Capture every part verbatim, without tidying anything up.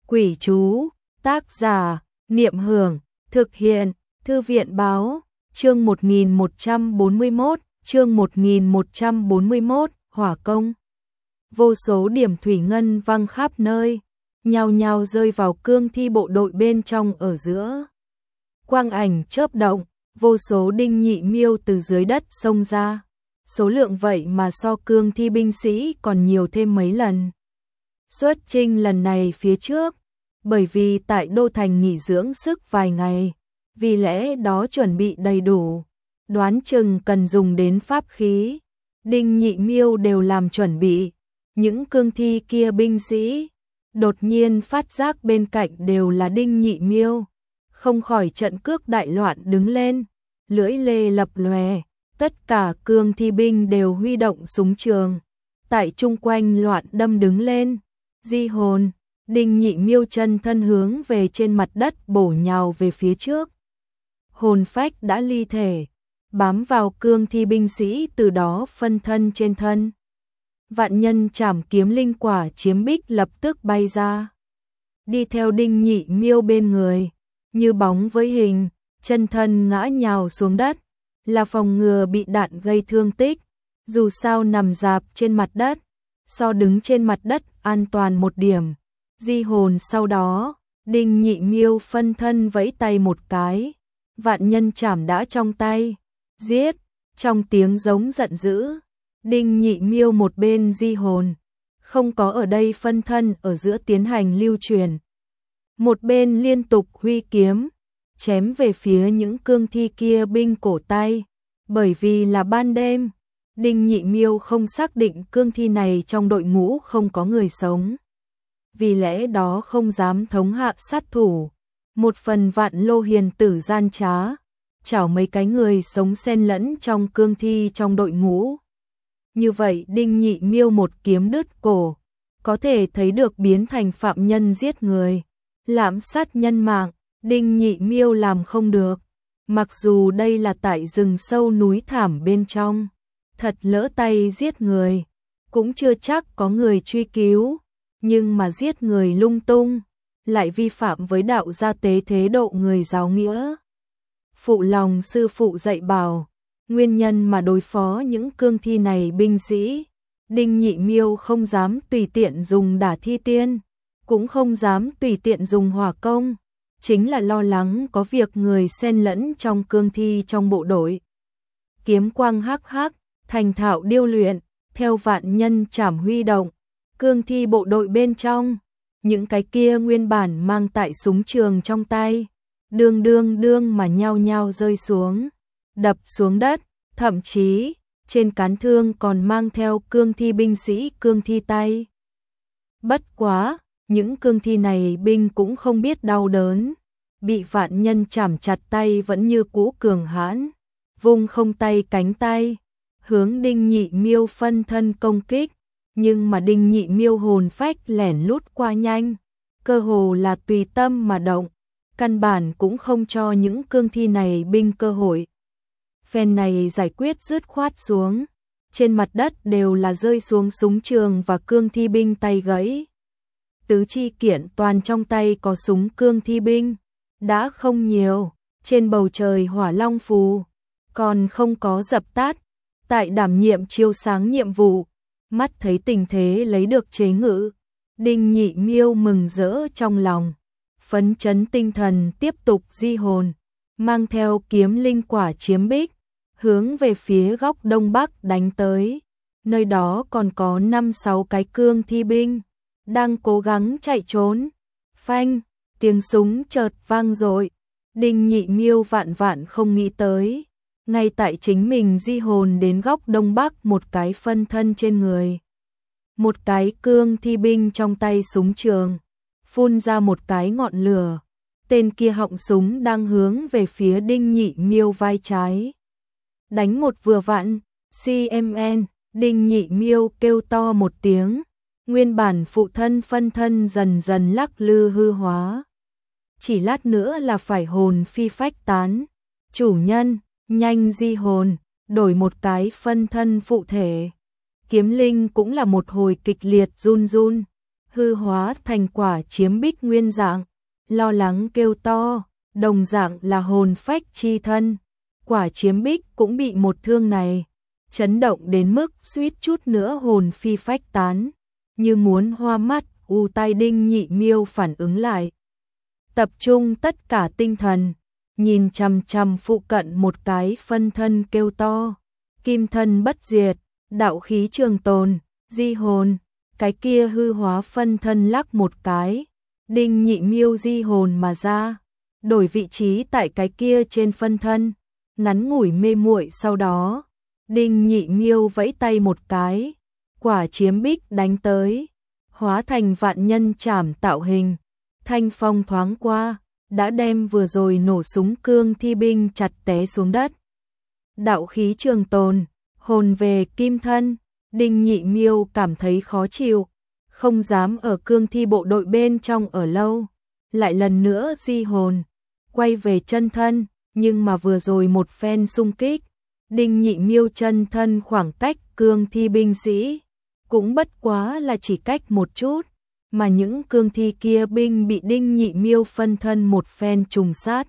Quỷ chú, tác giả, Niệm Hưởng, thực hiện, Thư viện báo, chương một nghìn một trăm bốn mươi mốt, chương một nghìn một trăm bốn mươi mốt, hỏa công. Vô số điểm thủy ngân văng khắp nơi, nhao nhao rơi vào cương thi bộ đội bên trong ở giữa. Quang ảnh chớp động, vô số đinh nhị miêu từ dưới đất xông ra. Số lượng vậy mà so cương thi binh sĩ còn nhiều thêm mấy lần. Xuất chinh lần này phía trước, bởi vì tại Đô Thành nghỉ dưỡng sức vài ngày, vì lẽ đó chuẩn bị đầy đủ, đoán chừng cần dùng đến pháp khí. Đinh nhị miêu đều làm chuẩn bị, những cương thi kia binh sĩ, đột nhiên phát giác bên cạnh đều là đinh nhị miêu, không khỏi trận cước đại loạn đứng lên, lưỡi lê lập lòe, tất cả cương thi binh đều huy động súng trường, tại chung quanh loạn đâm đứng lên. Di hồn, đinh nhị miêu chân thân hướng về trên mặt đất bổ nhào về phía trước. Hồn phách đã ly thể, bám vào cương thi binh sĩ từ đó phân thân trên thân. Vạn nhân trảm kiếm linh quả chiếm bích lập tức bay ra. Đi theo đinh nhị miêu bên người, như bóng với hình, chân thân ngã nhào xuống đất, là phòng ngừa bị đạn gây thương tích. Dù sao nằm rạp trên mặt đất, so đứng trên mặt đất an toàn một điểm. Di hồn sau đó, đinh nhị miêu phân thân vẫy tay một cái, vạn nhân trảm đã trong tay, giết, trong tiếng giống giận dữ. Đinh nhị miêu một bên di hồn, không có ở đây phân thân ở giữa tiến hành lưu truyền. Một bên liên tục huy kiếm, chém về phía những cương thi kia binh cổ tay, bởi vì là ban đêm. Đinh nhị miêu không xác định cương thi này trong đội ngũ không có người sống, vì lẽ đó không dám thống hạ sát thủ. Một phần vạn lô hiền tử gian trá, chảo mấy cái người sống xen lẫn trong cương thi trong đội ngũ. Như vậy đinh nhị miêu một kiếm đứt cổ, có thể thấy được biến thành phạm nhân giết người, lạm sát nhân mạng, đinh nhị miêu làm không được. Mặc dù đây là tại rừng sâu núi thảm bên trong, thật lỡ tay giết người, cũng chưa chắc có người truy cứu, nhưng mà giết người lung tung, lại vi phạm với đạo gia tế thế độ người giáo nghĩa. Phụ lòng sư phụ dạy bảo, nguyên nhân mà đối phó những cương thi này binh sĩ, đinh nhị miêu không dám tùy tiện dùng đả thi tiên, cũng không dám tùy tiện dùng hỏa công, chính là lo lắng có việc người xen lẫn trong cương thi trong bộ đội. Kiếm quang hắc hắc, thành thạo điêu luyện, theo vạn nhân trảm huy động, cương thi bộ đội bên trong, những cái kia nguyên bản mang tại súng trường trong tay, đương đương đương mà nhao nhao rơi xuống, đập xuống đất, thậm chí trên cán thương còn mang theo cương thi binh sĩ cương thi tay. Bất quá, những cương thi này binh cũng không biết đau đớn, bị vạn nhân chảm chặt tay vẫn như cũ cường hãn, vung không tay cánh tay, hướng đinh nhị miêu phân thân công kích, nhưng mà đinh nhị miêu hồn phách lẻn lút qua nhanh, cơ hồ là tùy tâm mà động, căn bản cũng không cho những cương thi này binh cơ hội. Phen này giải quyết dứt khoát xuống, trên mặt đất đều là rơi xuống súng trường và cương thi binh tay gãy. Tứ chi kiện toàn trong tay có súng cương thi binh, đã không nhiều, trên bầu trời hỏa long phù, còn không có dập tắt, tại đảm nhiệm chiếu sáng nhiệm vụ, mắt thấy tình thế lấy được chế ngự, đinh nhị miêu mừng rỡ trong lòng, phấn chấn tinh thần tiếp tục di hồn, mang theo kiếm linh quả chiếm bích, hướng về phía góc đông bắc đánh tới, nơi đó còn có năm sáu cái cương thi binh, đang cố gắng chạy trốn. Phanh, tiếng súng chợt vang dội, đinh nhị miêu vạn vạn không nghĩ tới, ngay tại chính mình di hồn đến góc đông bắc một cái phân thân trên người. Một cái cương thi binh trong tay súng trường, phun ra một cái ngọn lửa, tên kia họng súng đang hướng về phía đinh nhị miêu vai trái. Đánh một vừa vặn, xê em en, đinh nhị miêu kêu to một tiếng, nguyên bản phụ thân phân thân dần dần lắc lư hư hóa. Chỉ lát nữa là phải hồn phi phách tán, chủ nhân, nhanh di hồn, đổi một cái phân thân phụ thể. Kiếm linh cũng là một hồi kịch liệt run run, hư hóa thành quả chiếm bích nguyên dạng, lo lắng kêu to, đồng dạng là hồn phách chi thân. Quả chiếm bích cũng bị một thương này chấn động đến mức suýt chút nữa hồn phi phách tán, như muốn hoa mắt. U tai Đinh Nhị Miêu phản ứng lại, tập trung tất cả tinh thần, nhìn chằm chằm phụ cận một cái phân thân kêu to, kim thân bất diệt, đạo khí trường tồn, di hồn. Cái kia hư hóa phân thân lắc một cái, Đinh Nhị Miêu di hồn mà ra, đổi vị trí tại cái kia trên phân thân, ngắn ngủi mê muội. Sau đó Đinh Nhị Miêu vẫy tay một cái, quả chiếm bích đánh tới, hóa thành vạn nhân trảm tạo hình, thanh phong thoáng qua, đã đem vừa rồi nổ súng cương thi binh chặt té xuống đất. Đạo khí trường tồn, hồn về kim thân. Đinh Nhị Miêu cảm thấy khó chịu, không dám ở cương thi bộ đội bên trong ở lâu, lại lần nữa di hồn, quay về chân thân, nhưng mà vừa rồi một phen xung kích, Đinh Nhị Miêu chân thân khoảng cách cương thi binh sĩ, cũng bất quá là chỉ cách một chút, mà những cương thi kia binh bị Đinh Nhị Miêu phân thân một phen trùng sát.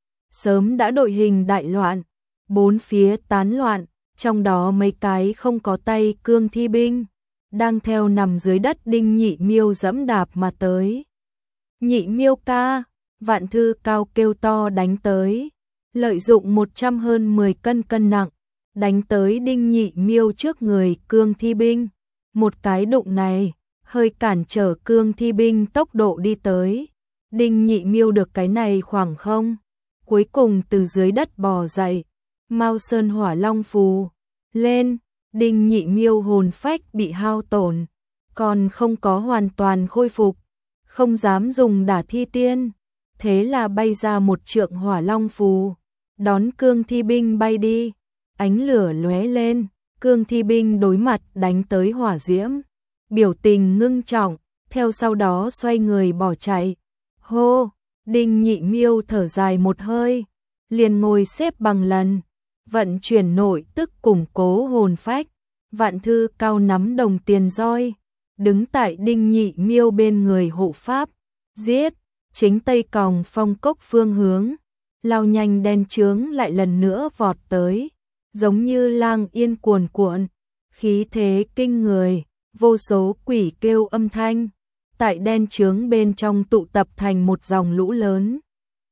Sớm đã đội hình đại loạn, bốn phía tán loạn. Trong đó mấy cái không có tay cương thi binh, đang theo nằm dưới đất Đinh Nhị Miêu dẫm đạp mà tới. Nhị Miêu ca, Vạn Thư Cao kêu to đánh tới, lợi dụng một trăm hơn mười cân cân nặng, đánh tới Đinh Nhị Miêu trước người cương thi binh. Một cái đụng này, hơi cản trở cương thi binh tốc độ đi tới. Đinh Nhị Miêu được cái này khoảng không, cuối cùng từ dưới đất bò dậy. Mao Sơn Hỏa Long phù lên, Đinh Nhị Miêu hồn phách bị hao tổn, còn không có hoàn toàn khôi phục, không dám dùng đả thi tiên, thế là bay ra một trượng Hỏa Long phù, đón cương thi binh bay đi, ánh lửa lóe lên, cương thi binh đối mặt đánh tới hỏa diễm, biểu tình ngưng trọng, theo sau đó xoay người bỏ chạy. Hô, Đinh Nhị Miêu thở dài một hơi, liền ngồi xếp bằng lần, vận chuyển nội tức củng cố hồn phách. Vạn Thư Cao nắm đồng tiền roi, đứng tại Đinh Nhị Miêu bên người hộ pháp, giết, chính tây còng phong cốc phương hướng, lao nhanh đen chướng lại lần nữa vọt tới, giống như lang yên cuồn cuộn, khí thế kinh người, vô số quỷ kêu âm thanh, tại đen chướng bên trong tụ tập thành một dòng lũ lớn,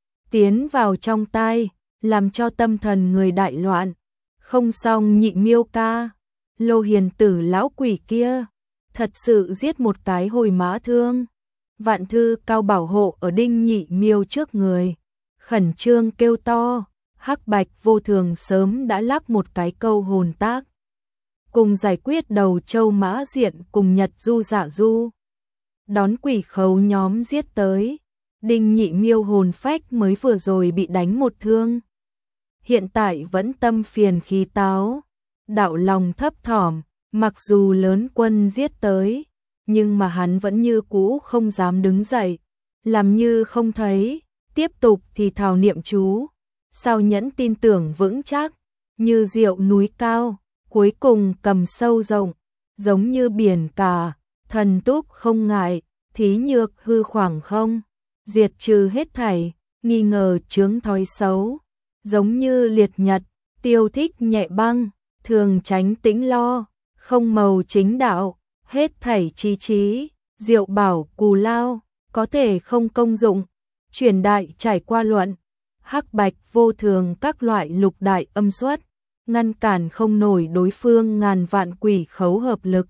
tiến vào trong tai, làm cho tâm thần người đại loạn. Không xong Nhị Miêu ca, Lô Hiền Tử lão quỷ kia, thật sự giết một cái hồi mã thương. Vạn Thư Cao bảo hộ ở Đinh Nhị Miêu trước người, khẩn trương kêu to, hắc bạch vô thường sớm đã lắc một cái câu hồn tác, cùng giải quyết đầu châu mã diện cùng Nhật Du Dạ Du, đón quỷ khấu nhóm giết tới. Đinh Nhị Miêu hồn phách mới vừa rồi bị đánh một thương, hiện tại vẫn tâm phiền khí táo, đạo lòng thấp thỏm, mặc dù lớn quân giết tới, nhưng mà hắn vẫn như cũ không dám đứng dậy, làm như không thấy, tiếp tục thì thào niệm chú, sao nhẫn tin tưởng vững chắc, như diệu núi cao, cuối cùng cầm sâu rộng, giống như biển cả, thần túc không ngại, thí nhược hư khoảng không, diệt trừ hết thảy, nghi ngờ chướng thói xấu, giống như liệt nhật, tiêu thích nhẹ băng, thường tránh tĩnh lo, không màu chính đạo, hết thảy trí trí, diệu bảo cù lao, có thể không công dụng, truyền đại trải qua luận, hắc bạch vô thường các loại lục đại âm xuất, ngăn cản không nổi đối phương ngàn vạn quỷ khấu hợp lực.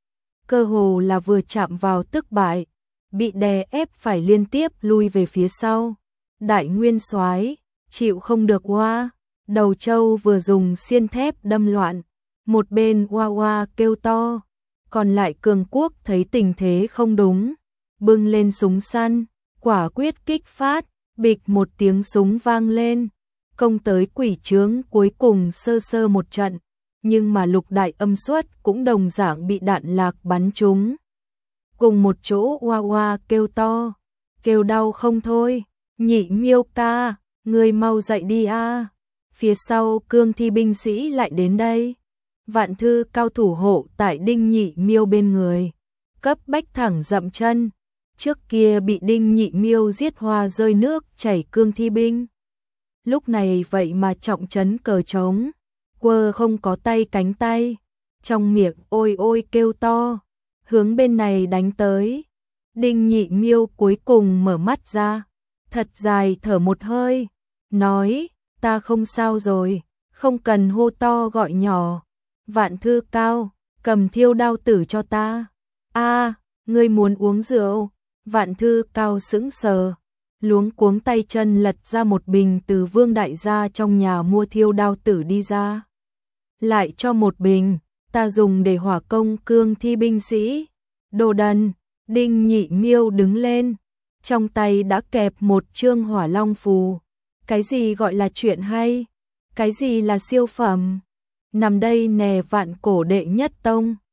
Cơ hồ là vừa chạm vào tức bại, bị đè ép phải liên tiếp lui về phía sau. Đại Nguyên Soái chịu không được hoa, đầu châu vừa dùng xiên thép đâm loạn, một bên hoa hoa kêu to, còn lại cường quốc thấy tình thế không đúng, bưng lên súng săn, quả quyết kích phát, bịch một tiếng súng vang lên, công tới quỷ trướng cuối cùng sơ sơ một trận, nhưng mà lục đại âm xuất cũng đồng dạng bị đạn lạc bắn trúng. Cùng một chỗ hoa hoa kêu to, kêu đau không thôi, Nhị Miêu ca, người mau dậy đi a. Phía sau cương thi binh sĩ lại đến đây. Vạn Thư Cao thủ hộ tại Đinh Nhị Miêu bên người, cấp bách thẳng dậm chân. Trước kia bị Đinh Nhị Miêu giết hoa rơi nước chảy cương thi binh. Lúc này vậy mà trọng trấn cờ trống, quơ không có tay cánh tay, trong miệng ôi ôi kêu to, hướng bên này đánh tới. Đinh Nhị Miêu cuối cùng mở mắt ra, thật dài thở một hơi, nói, ta không sao rồi, không cần hô to gọi nhỏ. Vạn Thư Cao, cầm thiêu đao tử cho ta. A, ngươi muốn uống rượu? Vạn Thư Cao sững sờ, luống cuống tay chân lật ra một bình từ Vương đại gia trong nhà mua thiêu đao tử đi ra. Lại cho một bình, ta dùng để hỏa công cương thi binh sĩ. Đồ đần. Đinh Nhị Miêu đứng lên, trong tay đã kẹp một chương hỏa long phù. Cái gì gọi là chuyện hay? Cái gì là siêu phẩm? Nằm đây nè, vạn cổ đệ nhất tông.